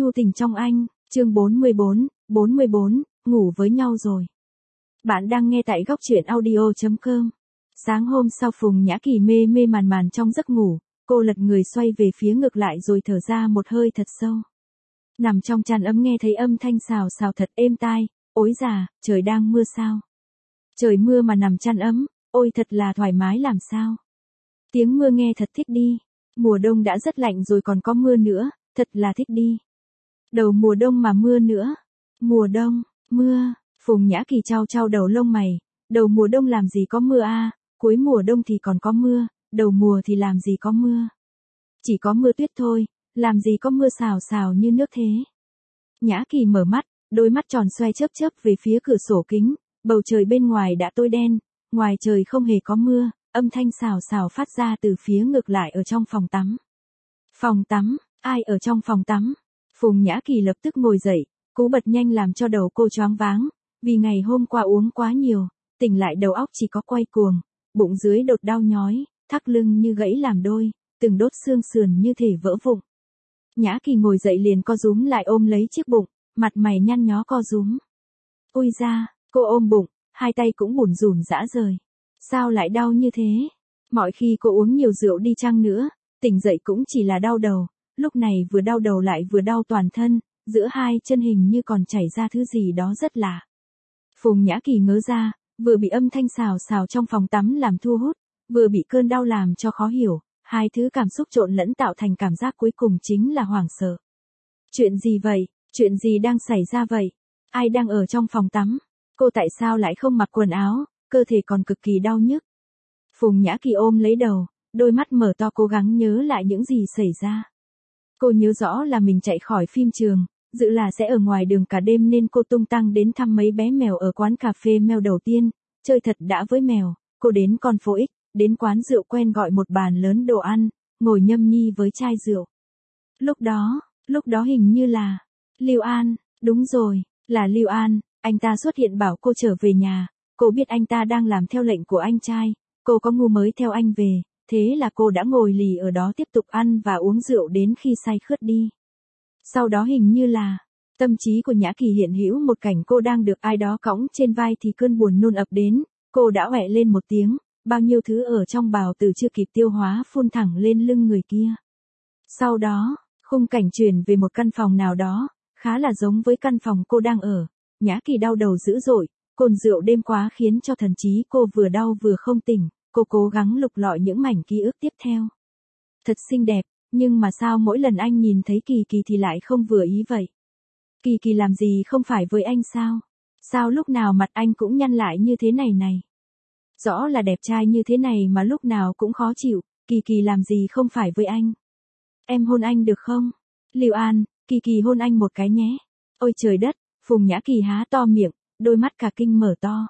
nhu tình trong anh, chương 44, ngủ với nhau rồi. Bạn đang nghe tại góc truyện audio.com. Sáng hôm sau Phùng Nhã Kỳ mê mê màn màn trong giấc ngủ, cô lật người xoay về phía ngược lại rồi thở ra một hơi thật sâu. Nằm trong chăn ấm nghe thấy âm thanh xào xào thật êm tai, ối già, trời đang mưa sao? Trời mưa mà nằm chăn ấm, ôi thật là thoải mái làm sao? Tiếng mưa nghe thật thích đi, mùa đông đã rất lạnh rồi còn có mưa nữa, thật là thích đi. Đầu mùa đông mà mưa nữa, mùa đông, mưa, Phùng Nhã Kỳ chau chau đầu lông mày, đầu mùa đông làm gì có mưa a, cuối mùa đông thì còn có mưa, đầu mùa thì làm gì có mưa. Chỉ có mưa tuyết thôi, làm gì có mưa xào xào như nước thế. Nhã Kỳ mở mắt, đôi mắt tròn xoe chớp chớp về phía cửa sổ kính, bầu trời bên ngoài đã tối đen, ngoài trời không hề có mưa, âm thanh xào xào phát ra từ phía ngược lại ở trong phòng tắm. Phòng tắm, ai ở trong phòng tắm? Phùng Nhã Kỳ lập tức ngồi dậy, cú bật nhanh làm cho đầu cô choáng váng, vì ngày hôm qua uống quá nhiều, tỉnh lại đầu óc chỉ có quay cuồng, bụng dưới đột đau nhói, thắt lưng như gãy làm đôi, từng đốt xương sườn như thể vỡ vụn. Nhã Kỳ ngồi dậy liền co rúm lại ôm lấy chiếc bụng, mặt mày nhăn nhó co rúm. Ôi da, cô ôm bụng, hai tay cũng bủn rủn rã rời. Sao lại đau như thế? Mọi khi cô uống nhiều rượu đi chăng nữa, tỉnh dậy cũng chỉ là đau đầu, lúc này vừa đau đầu lại vừa đau toàn thân, giữa hai chân hình như còn chảy ra thứ gì đó rất lạ. Phùng Nhã Kỳ ngớ ra, vừa bị âm thanh xào xào trong phòng tắm làm thu hút, vừa bị cơn đau làm cho khó hiểu, hai thứ cảm xúc trộn lẫn tạo thành cảm giác cuối cùng chính là hoảng sợ. Chuyện gì vậy? Chuyện gì đang xảy ra vậy? Ai đang ở trong phòng tắm? Cô tại sao lại không mặc quần áo, cơ thể còn cực kỳ đau nhức? Phùng Nhã Kỳ ôm lấy đầu, đôi mắt mở to cố gắng nhớ lại những gì xảy ra. Cô nhớ rõ là mình chạy khỏi phim trường, dự là sẽ ở ngoài đường cả đêm nên cô tung tăng đến thăm mấy bé mèo ở quán cà phê mèo đầu tiên, chơi thật đã với mèo, cô đến con phố X, đến quán rượu quen gọi một bàn lớn đồ ăn, ngồi nhâm nhi với chai rượu. Lúc đó hình như là Lưu An, đúng rồi, là Lưu An, anh ta xuất hiện bảo cô trở về nhà, cô biết anh ta đang làm theo lệnh của anh trai, cô có ngu mới theo anh về, thế là cô đã ngồi lì ở đó tiếp tục ăn và uống rượu đến khi say khướt đi. Sau đó hình như là, tâm trí của Nhã Kỳ hiện hữu một cảnh cô đang được ai đó cõng trên vai thì cơn buồn nôn ập đến, cô đã hoẹ lên một tiếng, bao nhiêu thứ ở trong bào tử chưa kịp tiêu hóa phun thẳng lên lưng người kia. Sau đó, khung cảnh chuyển về một căn phòng nào đó, khá là giống với căn phòng cô đang ở. Nhã Kỳ đau đầu dữ dội, cồn rượu đêm quá khiến cho thần trí cô vừa đau vừa không tỉnh, cô cố gắng lục lọi những mảnh ký ức tiếp theo. Thật xinh đẹp, nhưng mà sao mỗi lần anh nhìn thấy Kỳ Kỳ thì lại không vừa ý vậy? Kỳ Kỳ làm gì không phải với anh sao? Sao lúc nào mặt anh cũng nhăn lại như thế này này? Rõ là đẹp trai như thế này mà lúc nào cũng khó chịu, Kỳ Kỳ làm gì không phải với anh? Em hôn anh được không? Lưu An, Kỳ Kỳ hôn anh một cái nhé. Ôi trời đất, Phùng Nhã Kỳ há to miệng, đôi mắt cả kinh mở to.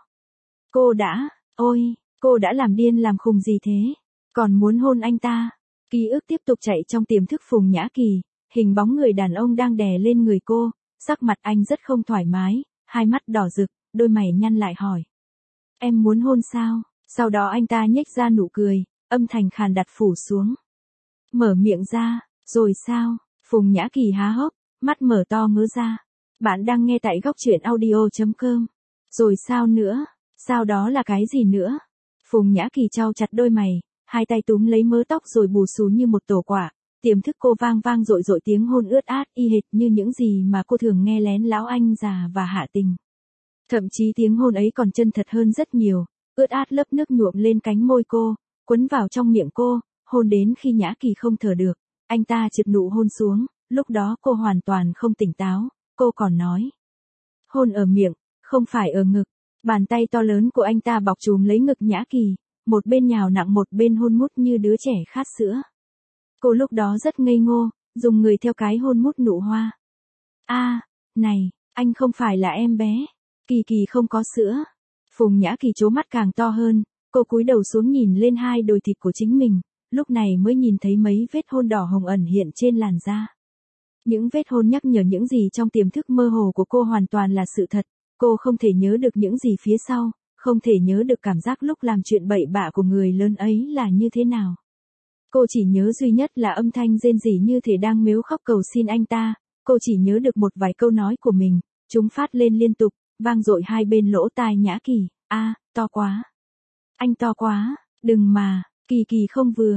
Cô đã làm điên làm khùng gì thế? Còn muốn hôn anh ta? Ký ức tiếp tục chạy trong tiềm thức Phùng Nhã Kỳ, hình bóng người đàn ông đang đè lên người cô, sắc mặt anh rất không thoải mái, hai mắt đỏ rực, đôi mày nhăn lại hỏi. Em muốn hôn sao? Sau đó anh ta nhếch ra nụ cười, âm thanh khàn đặt phủ xuống. Mở miệng ra, rồi sao? Phùng Nhã Kỳ há hốc, mắt mở to ngớ ra. Bạn đang nghe tại góc truyện audio.com. Rồi sao nữa? Sao đó là cái gì nữa? Phùng Nhã Kỳ chau chặt đôi mày, hai tay túm lấy mớ tóc rồi bù xù như một tổ quả, tiềm thức cô vang vang dội dội tiếng hôn ướt át y hệt như những gì mà cô thường nghe lén lão anh già và Hạ Tình. Thậm chí tiếng hôn ấy còn chân thật hơn rất nhiều, ướt át lớp nước nhuộm lên cánh môi cô, quấn vào trong miệng cô, hôn đến khi Nhã Kỳ không thở được, anh ta chực nụ hôn xuống, lúc đó cô hoàn toàn không tỉnh táo, cô còn nói. Hôn ở miệng, không phải ở ngực, bàn tay to lớn của anh ta bọc trùm lấy ngực Nhã Kỳ, một bên nhào nặng một bên hôn mút như đứa trẻ khát sữa. Cô lúc đó rất ngây ngô, dùng người theo cái hôn mút nụ hoa. Này, anh không phải là em bé. Kỳ Kỳ không có sữa. Phùng Nhã Kỳ trố mắt càng to hơn, cô cúi đầu xuống nhìn lên hai đồi thịt của chính mình, lúc này mới nhìn thấy mấy vết hôn đỏ hồng ẩn hiện trên làn da. Những vết hôn nhắc nhở những gì trong tiềm thức mơ hồ của cô hoàn toàn là sự thật, cô không thể nhớ được những gì phía sau, không thể nhớ được cảm giác lúc làm chuyện bậy bạ của người lớn ấy là như thế nào. Cô chỉ nhớ duy nhất là âm thanh rên rỉ như thể đang mếu khóc cầu xin anh ta, cô chỉ nhớ được một vài câu nói của mình, chúng phát lên liên tục, vang dội hai bên lỗ tai Nhã Kỳ. To quá. Anh to quá, đừng mà, Kỳ Kỳ không vừa,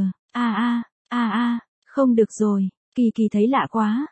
không được rồi, Kỳ Kỳ thấy lạ quá.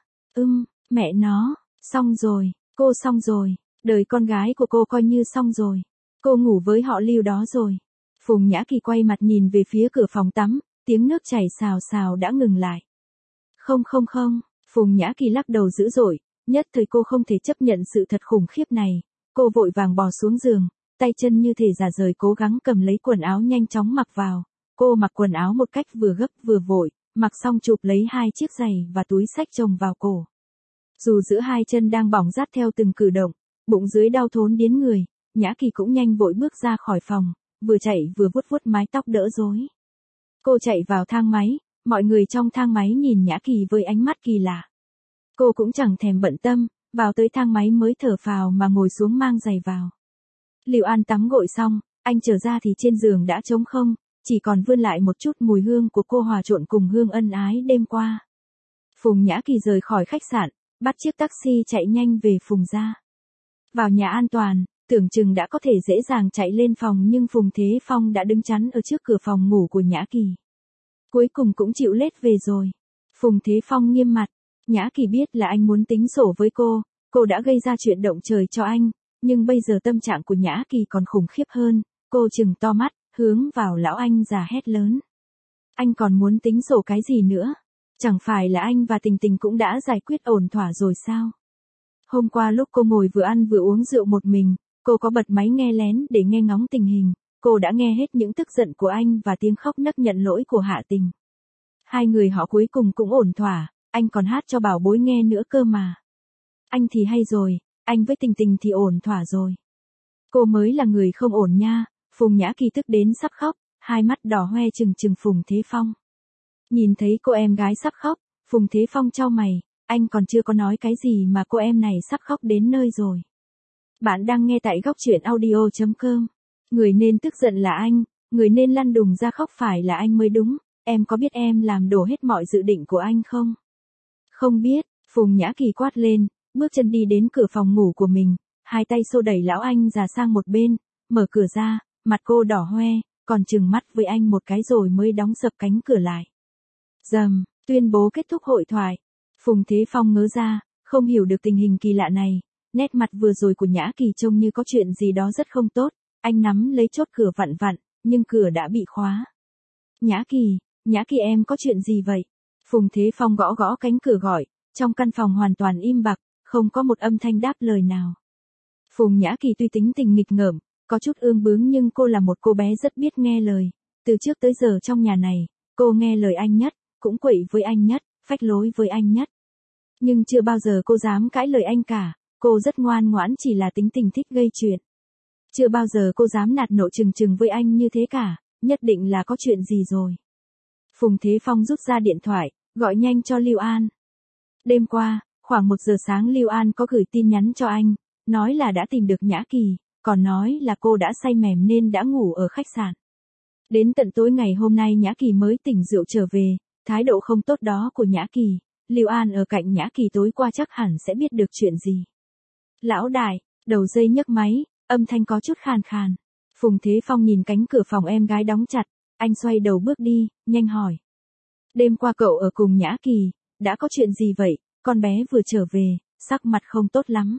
Mẹ nó, xong rồi, cô xong rồi, đời con gái của cô coi như xong rồi. Cô ngủ với họ Lưu đó rồi. Phùng Nhã Kỳ quay mặt nhìn về phía cửa phòng tắm, tiếng nước chảy xào xào đã ngừng lại. Không, Phùng Nhã Kỳ lắc đầu dữ dội, nhất thời cô không thể chấp nhận sự thật khủng khiếp này. Cô vội vàng bò xuống giường, tay chân như thể rã rời cố gắng cầm lấy quần áo nhanh chóng mặc vào. Cô mặc quần áo một cách vừa gấp vừa vội, mặc xong chụp lấy hai chiếc giày và túi xách chồng vào cổ. Dù giữa hai chân đang bỏng rát theo từng cử động, bụng dưới đau thốn điến người, Nhã Kỳ cũng nhanh vội bước ra khỏi phòng, vừa chạy vừa vuốt vuốt mái tóc đỡ rối. Cô chạy vào thang máy, mọi người trong thang máy nhìn Nhã Kỳ với ánh mắt kỳ lạ. Cô cũng chẳng thèm bận tâm, vào tới thang máy mới thở phào mà ngồi xuống mang giày vào. Lưu An tắm gội xong, anh trở ra thì trên giường đã trống không, chỉ còn vươn lại một chút mùi hương của cô hòa trộn cùng hương ân ái đêm qua. Phùng Nhã Kỳ rời khỏi khách sạn, bắt chiếc taxi chạy nhanh về Phùng gia. Vào nhà an toàn, tưởng chừng đã có thể dễ dàng chạy lên phòng nhưng Phùng Thế Phong đã đứng chắn ở trước cửa phòng ngủ của Nhã Kỳ. Cuối cùng cũng chịu lết về rồi. Phùng Thế Phong nghiêm mặt, Nhã Kỳ biết là anh muốn tính sổ với cô đã gây ra chuyện động trời cho anh, nhưng bây giờ tâm trạng của Nhã Kỳ còn khủng khiếp hơn, cô trừng to mắt, hướng vào lão anh già hét lớn. Anh còn muốn tính sổ cái gì nữa? Chẳng phải là anh và Tình Tình cũng đã giải quyết ổn thỏa rồi sao? Hôm qua lúc cô ngồi vừa ăn vừa uống rượu một mình, cô có bật máy nghe lén để nghe ngóng tình hình, cô đã nghe hết những tức giận của anh và tiếng khóc nấc nhận lỗi của Hạ Tình. Hai người họ cuối cùng cũng ổn thỏa, anh còn hát cho bảo bối nghe nữa cơ mà. Anh thì hay rồi, anh với Tình Tình thì ổn thỏa rồi. Cô mới là người không ổn nha. Phùng Nhã Kỳ tức đến sắp khóc, hai mắt đỏ hoe trừng trừng Phùng Thế Phong. Nhìn thấy cô em gái sắp khóc, Phùng Thế Phong chau mày, anh còn chưa có nói cái gì mà cô em này sắp khóc đến nơi rồi. Bạn đang nghe tại góc truyện audio.com. Người nên tức giận là anh, người nên lăn đùng ra khóc phải là anh mới đúng, em có biết em làm đổ hết mọi dự định của anh không? Không biết, Phùng Nhã Kỳ quát lên, bước chân đi đến cửa phòng ngủ của mình, hai tay xô đẩy lão anh già sang một bên, mở cửa ra, mặt cô đỏ hoe, còn trừng mắt với anh một cái rồi mới đóng sập cánh cửa lại. Rầm, tuyên bố kết thúc hội thoại. Phùng Thế Phong ngớ ra, không hiểu được tình hình kỳ lạ này, nét mặt vừa rồi của Nhã Kỳ trông như có chuyện gì đó rất không tốt, anh nắm lấy chốt cửa vặn vặn, nhưng cửa đã bị khóa. Nhã Kỳ em có chuyện gì vậy? Phùng Thế Phong gõ gõ cánh cửa gọi, trong căn phòng hoàn toàn im bặt, không có một âm thanh đáp lời nào. Phùng Nhã Kỳ tuy tính tình nghịch ngợm, có chút ương bướng nhưng cô là một cô bé rất biết nghe lời, từ trước tới giờ trong nhà này, cô nghe lời anh nhất, cũng quậy với anh nhất, phách lối với anh nhất. Nhưng chưa bao giờ cô dám cãi lời anh cả, cô rất ngoan ngoãn chỉ là tính tình thích gây chuyện. Chưa bao giờ cô dám nạt nộ trừng trừng với anh như thế cả, nhất định là có chuyện gì rồi. Phùng Thế Phong rút ra điện thoại, gọi nhanh cho Lưu An. Đêm qua, khoảng 1 giờ sáng Lưu An có gửi tin nhắn cho anh, nói là đã tìm được Nhã Kỳ, còn nói là cô đã say mềm nên đã ngủ ở khách sạn. Đến tận tối ngày hôm nay Nhã Kỳ mới tỉnh rượu trở về, thái độ không tốt đó của Nhã Kỳ, Lưu An ở cạnh Nhã Kỳ tối qua chắc hẳn sẽ biết được chuyện gì. Lão đại, đầu dây nhấc máy, âm thanh có chút khàn khàn. Phùng Thế Phong nhìn cánh cửa phòng em gái đóng chặt, anh xoay đầu bước đi, nhanh hỏi. Đêm qua cậu ở cùng Nhã Kỳ, đã có chuyện gì vậy, con bé vừa trở về, sắc mặt không tốt lắm.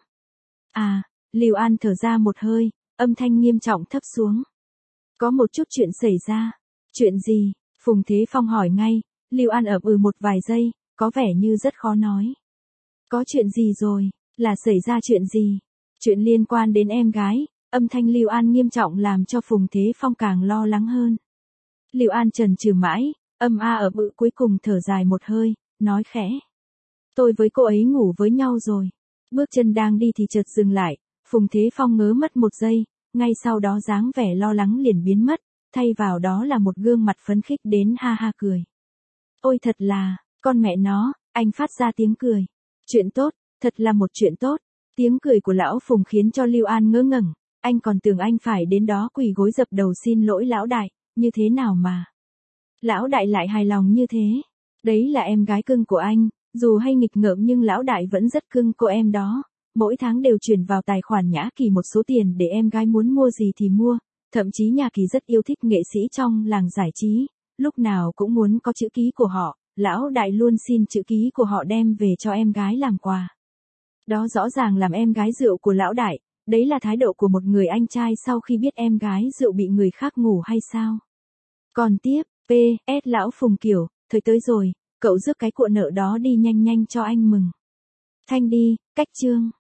Lưu An thở ra một hơi, âm thanh nghiêm trọng thấp xuống. Có một chút chuyện xảy ra. Chuyện gì? Phùng Thế Phong hỏi ngay, Lưu An ậm một vài giây, có vẻ như rất khó nói. Có chuyện gì rồi? Là xảy ra chuyện gì? Chuyện liên quan đến em gái, âm thanh Lưu An nghiêm trọng làm cho Phùng Thế Phong càng lo lắng hơn. Lưu An chần chừ mãi, cuối cùng thở dài một hơi, nói khẽ. Tôi với cô ấy ngủ với nhau rồi. Bước chân đang đi thì chợt dừng lại, Phùng Thế Phong ngớ mất một giây, ngay sau đó dáng vẻ lo lắng liền biến mất, thay vào đó là một gương mặt phấn khích đến ha ha cười. Ôi thật là, con mẹ nó, anh phát ra tiếng cười. Chuyện tốt, thật là một chuyện tốt. Tiếng cười của lão Phùng khiến cho Lưu An ngớ ngẩn, anh còn tưởng anh phải đến đó quỳ gối dập đầu xin lỗi lão đại, như thế nào mà. Lão đại lại hài lòng như thế. Đấy là em gái cưng của anh, Dù hay nghịch ngợm nhưng lão đại vẫn rất cưng cô em đó. Mỗi tháng đều chuyển vào tài khoản Nhã Kỳ một số tiền để em gái muốn mua gì thì mua. Thậm chí nhà Kỳ rất yêu thích nghệ sĩ trong làng giải trí. Lúc nào cũng muốn có chữ ký của họ. Lão đại luôn xin chữ ký của họ đem về cho em gái làm quà. Đó rõ ràng làm em gái rượu của lão đại. Đấy là thái độ của một người anh trai sau khi biết em gái rượu bị người khác ngủ hay sao? Còn tiếp, PS lão Phùng kiểu, thời tới rồi, cậu rước cái cuộn nợ đó đi nhanh nhanh cho anh mừng. Thanh đi, cách chương.